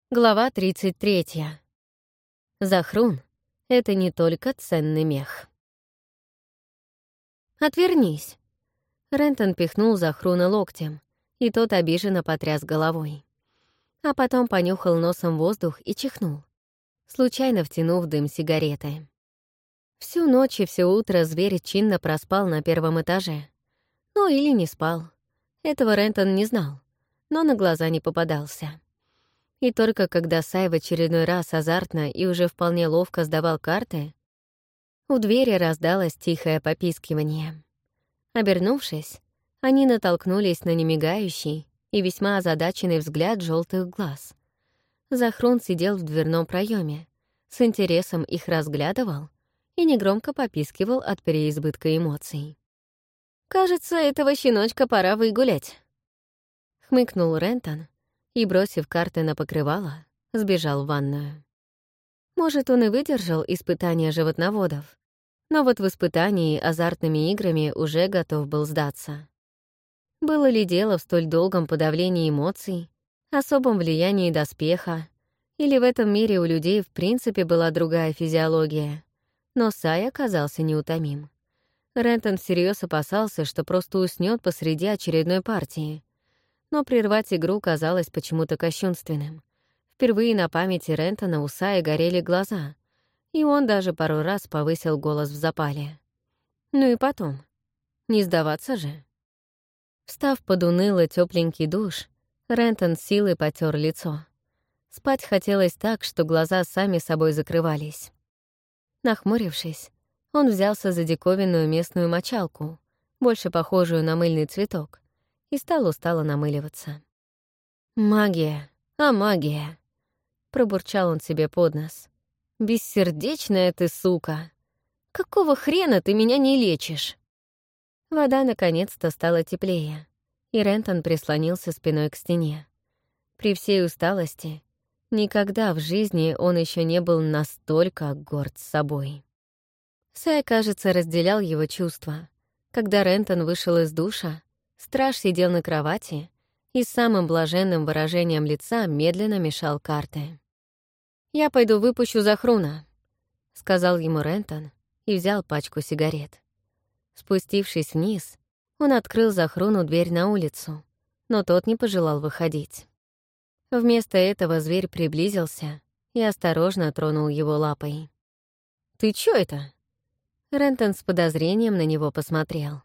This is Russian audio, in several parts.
Глава 33. Захрун — это не только ценный мех. «Отвернись!» Рентон пихнул Захруна локтем, и тот обиженно потряс головой. А потом понюхал носом воздух и чихнул, случайно втянув дым сигареты. Всю ночь и все утро зверь чинно проспал на первом этаже. Ну или не спал. Этого Рентон не знал, но на глаза не попадался. И только когда Сай в очередной раз азартно и уже вполне ловко сдавал карты, у двери раздалось тихое попискивание. Обернувшись, они натолкнулись на немигающий и весьма озадаченный взгляд желтых глаз. Захрун сидел в дверном проеме, с интересом их разглядывал и негромко попискивал от переизбытка эмоций. «Кажется, этого щеночка пора выгулять», — хмыкнул Рентон, и, бросив карты на покрывало, сбежал в ванную. Может, он и выдержал испытания животноводов, но вот в испытании азартными играми уже готов был сдаться. Было ли дело в столь долгом подавлении эмоций, особом влиянии доспеха, или в этом мире у людей в принципе была другая физиология, но Сай оказался неутомим. Рентон всерьез опасался, что просто уснет посреди очередной партии, но прервать игру казалось почему-то кощунственным. Впервые на памяти Рентона у Сая горели глаза, и он даже пару раз повысил голос в запале. Ну и потом. Не сдаваться же. Встав под уныло тёпленький душ, Рентон с силой потёр лицо. Спать хотелось так, что глаза сами собой закрывались. Нахмурившись, он взялся за диковинную местную мочалку, больше похожую на мыльный цветок, и стал устало намыливаться. «Магия, магия!» — пробурчал он себе под нос. «Бессердечная ты, сука! Какого хрена ты меня не лечишь?» Вода наконец-то стала теплее, и Рентон прислонился спиной к стене. При всей усталости никогда в жизни он еще не был настолько горд собой. Сай, кажется, разделял его чувства. Когда Рентон вышел из душа, страж сидел на кровати и с самым блаженным выражением лица медленно мешал карты. «Я пойду выпущу Захруна», — сказал ему Рентон и взял пачку сигарет. Спустившись вниз, он открыл Захруну дверь на улицу, но тот не пожелал выходить. Вместо этого зверь приблизился и осторожно тронул его лапой. «Ты чё это?» Рентон с подозрением на него посмотрел.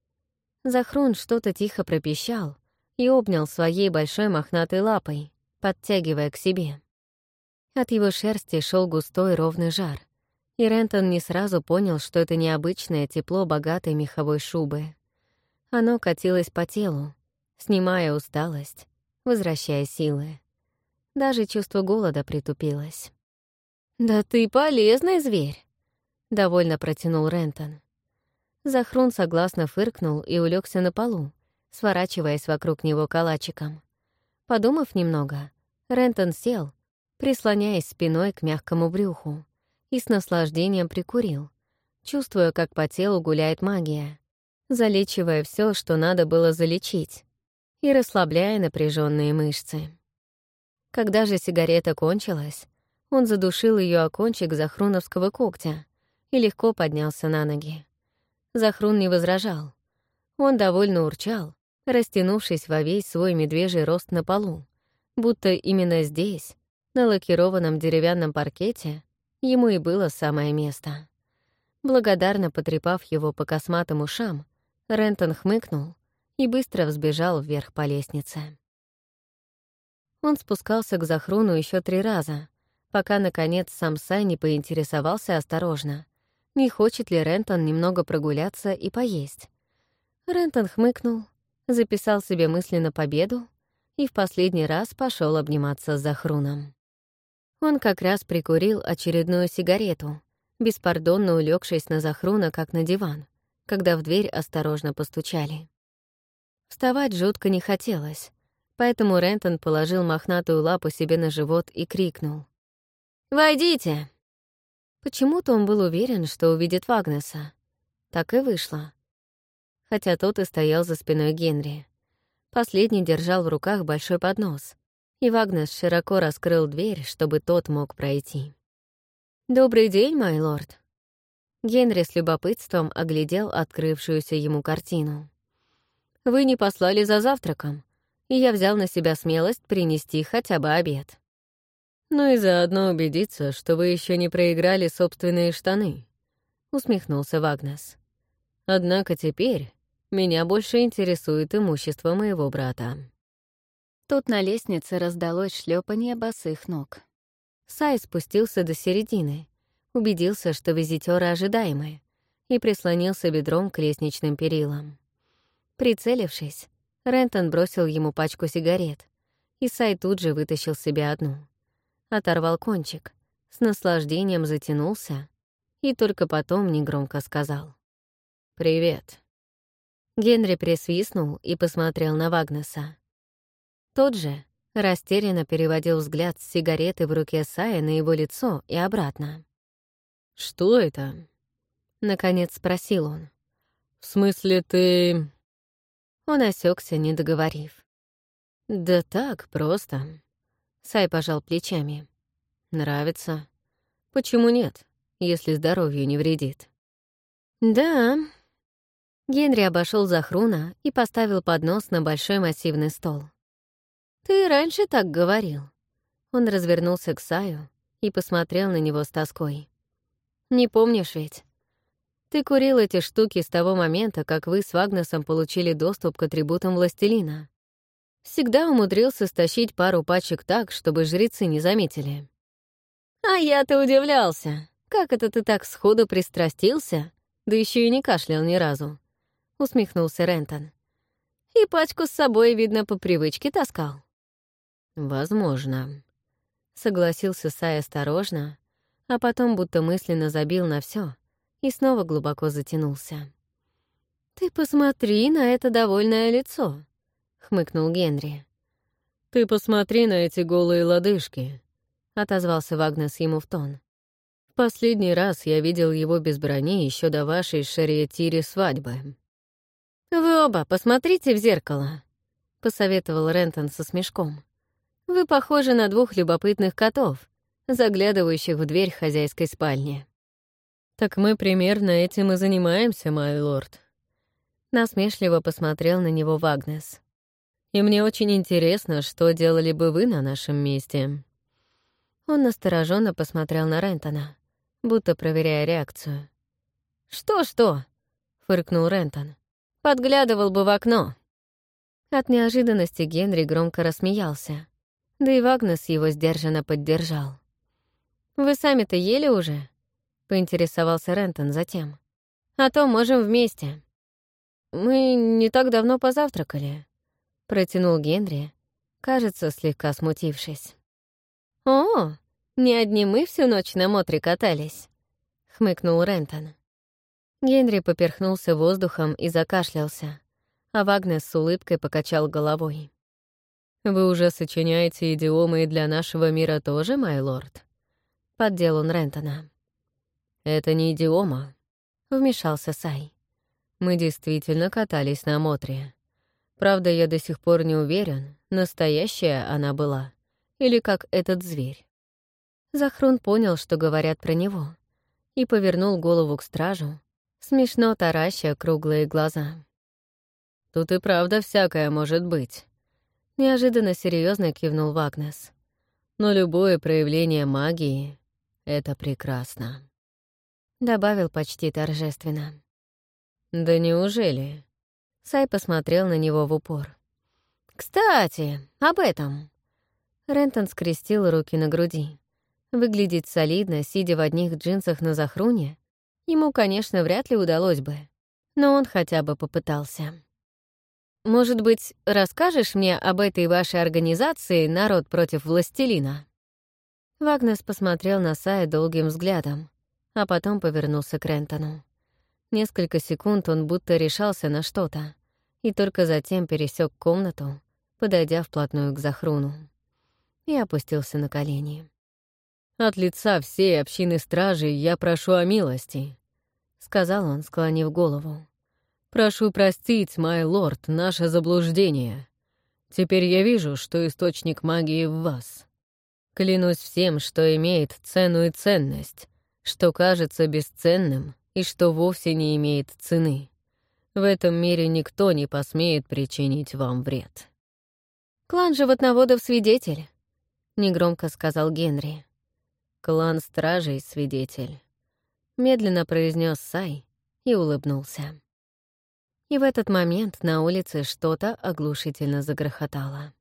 Захрун что-то тихо пропищал и обнял своей большой мохнатой лапой, подтягивая к себе. От его шерсти шел густой ровный жар, и Рентон не сразу понял, что это необычное тепло богатой меховой шубы. Оно катилось по телу, снимая усталость, возвращая силы. Даже чувство голода притупилось. «Да ты полезный зверь!» — довольно протянул Рентон. Захрун согласно фыркнул и улегся на полу, сворачиваясь вокруг него калачиком. Подумав немного, Рентон сел, прислоняясь спиной к мягкому брюху, и с наслаждением прикурил, чувствуя, как по телу гуляет магия, залечивая все, что надо было залечить, и расслабляя напряженные мышцы. Когда же сигарета кончилась, он задушил ее о кончик захруновского когтя и легко поднялся на ноги. Захрун не возражал. Он довольно урчал, растянувшись во весь свой медвежий рост на полу, будто именно здесь, на лакированном деревянном паркете, ему и было самое место. Благодарно потрепав его по косматым ушам, Рентон хмыкнул и быстро взбежал вверх по лестнице. Он спускался к Захруну еще 3 раза, пока, наконец, сам Сай не поинтересовался осторожно, не хочет ли Рентон немного прогуляться и поесть. Рентон хмыкнул, записал себе мысленно победу и в последний раз пошел обниматься с Захруном. Он как раз прикурил очередную сигарету, беспардонно улегшись на Захруна, как на диван, когда в дверь осторожно постучали. Вставать жутко не хотелось, поэтому Рентон положил мохнатую лапу себе на живот и крикнул: «Войдите!» Почему-то он был уверен, что увидит Вагнеса. Так и вышло. Хотя тот и стоял за спиной Генри. Последний держал в руках большой поднос, и Вагнес широко раскрыл дверь, чтобы тот мог пройти. «Добрый день, мой лорд!» Генри с любопытством оглядел открывшуюся ему картину. «Вы не послали за завтраком, и я взял на себя смелость принести хотя бы обед. Ну и заодно убедиться, что вы еще не проиграли собственные штаны», — усмехнулся Вагнес. «Однако теперь меня больше интересует имущество моего брата». Тут на лестнице раздалось шлепанье босых ног. Сай спустился до середины, убедился, что визитёры ожидаемы, и прислонился бедром к лестничным перилам. Прицелившись, Рентон бросил ему пачку сигарет, и Сай тут же вытащил себе одну. Оторвал кончик, с наслаждением затянулся и только потом негромко сказал: «Привет». Генри присвистнул и посмотрел на Вагнеса. Тот же растерянно переводил взгляд с сигареты в руке Сая на его лицо и обратно. «Что это?» — наконец спросил он. «В смысле, ты...» Он осекся, не договорив. «Да так, просто». Сай пожал плечами. «Нравится. Почему нет, если здоровью не вредит?» «Да». Генри обошел Захруна и поставил поднос на большой массивный стол. «Ты раньше так говорил». Он развернулся к Саю и посмотрел на него с тоской. «Не помнишь ведь? Ты курил эти штуки с того момента, как вы с Вагнесом получили доступ к атрибутам Властелина. Всегда умудрился стащить пару пачек так, чтобы жрецы не заметили». «А я-то удивлялся. Как это ты так сходу пристрастился, да еще и не кашлял ни разу?» — усмехнулся Рентон. «И пачку с собой, видно, по привычке таскал». «Возможно», — согласился Сай осторожно, а потом будто мысленно забил на все и снова глубоко затянулся. «Ты посмотри на это довольное лицо», — хмыкнул Генри. «Ты посмотри на эти голые лодыжки», — отозвался Вагнес ему в тон. «В последний раз я видел его без брони еще до вашей Шариатире свадьбы». «Вы оба посмотрите в зеркало», — посоветовал Рентон со смешком. «Вы похожи на двух любопытных котов, заглядывающих в дверь хозяйской спальни». «Так мы примерно этим и занимаемся, мой лорд». Насмешливо посмотрел на него Вагнес. «И мне очень интересно, что делали бы вы на нашем месте». Он настороженно посмотрел на Рентона, будто проверяя реакцию. «Что-что?» — фыркнул Рентон. «Подглядывал бы в окно». От неожиданности Генри громко рассмеялся, да и Вагнес его сдержанно поддержал. «Вы сами-то ели уже?» — поинтересовался Рентон затем. «А то можем вместе». «Мы не так давно позавтракали», — протянул Генри, кажется, слегка смутившись. «О, не одни мы всю ночь на мотре катались», — хмыкнул Рентон. Генри поперхнулся воздухом и закашлялся, а Вагнес с улыбкой покачал головой. «Вы уже сочиняете идиомы и для нашего мира тоже, мой лорд?» — поддел он Рентона. «Это не идиома», — вмешался Сай. «Мы действительно катались на мотре. Правда, я до сих пор не уверен, настоящая она была или как этот зверь». Захрун понял, что говорят про него, и повернул голову к стражу, смешно тараща круглые глаза. «Тут и правда всякое может быть», — неожиданно серьезно кивнул Вагнес. «Но любое проявление магии — это прекрасно», — добавил почти торжественно. «Да неужели?» Сай посмотрел на него в упор. «Кстати, об этом». Рентон скрестил руки на груди. Выглядеть солидно, сидя в одних джинсах на Захруне, ему, конечно, вряд ли удалось бы, но он хотя бы попытался. «Может быть, расскажешь мне об этой вашей организации «Народ против властелина»?» Вагнес посмотрел на Сая долгим взглядом, а потом повернулся к Рентону. Несколько секунд он будто решался на что-то, и только затем пересек комнату, подойдя вплотную к Захруну, и опустился на колени. «От лица всей общины стражей я прошу о милости», — сказал он, склонив голову. «Прошу простить, мой лорд, наше заблуждение. Теперь я вижу, что источник магии в вас. Клянусь всем, что имеет цену и ценность, что кажется бесценным и что вовсе не имеет цены. В этом мире никто не посмеет причинить вам вред». «Клан животноводов свидетель», — негромко сказал Генри. «Клан стражей свидетель», — медленно произнес Сай и улыбнулся. И в этот момент на улице что-то оглушительно загрохотало.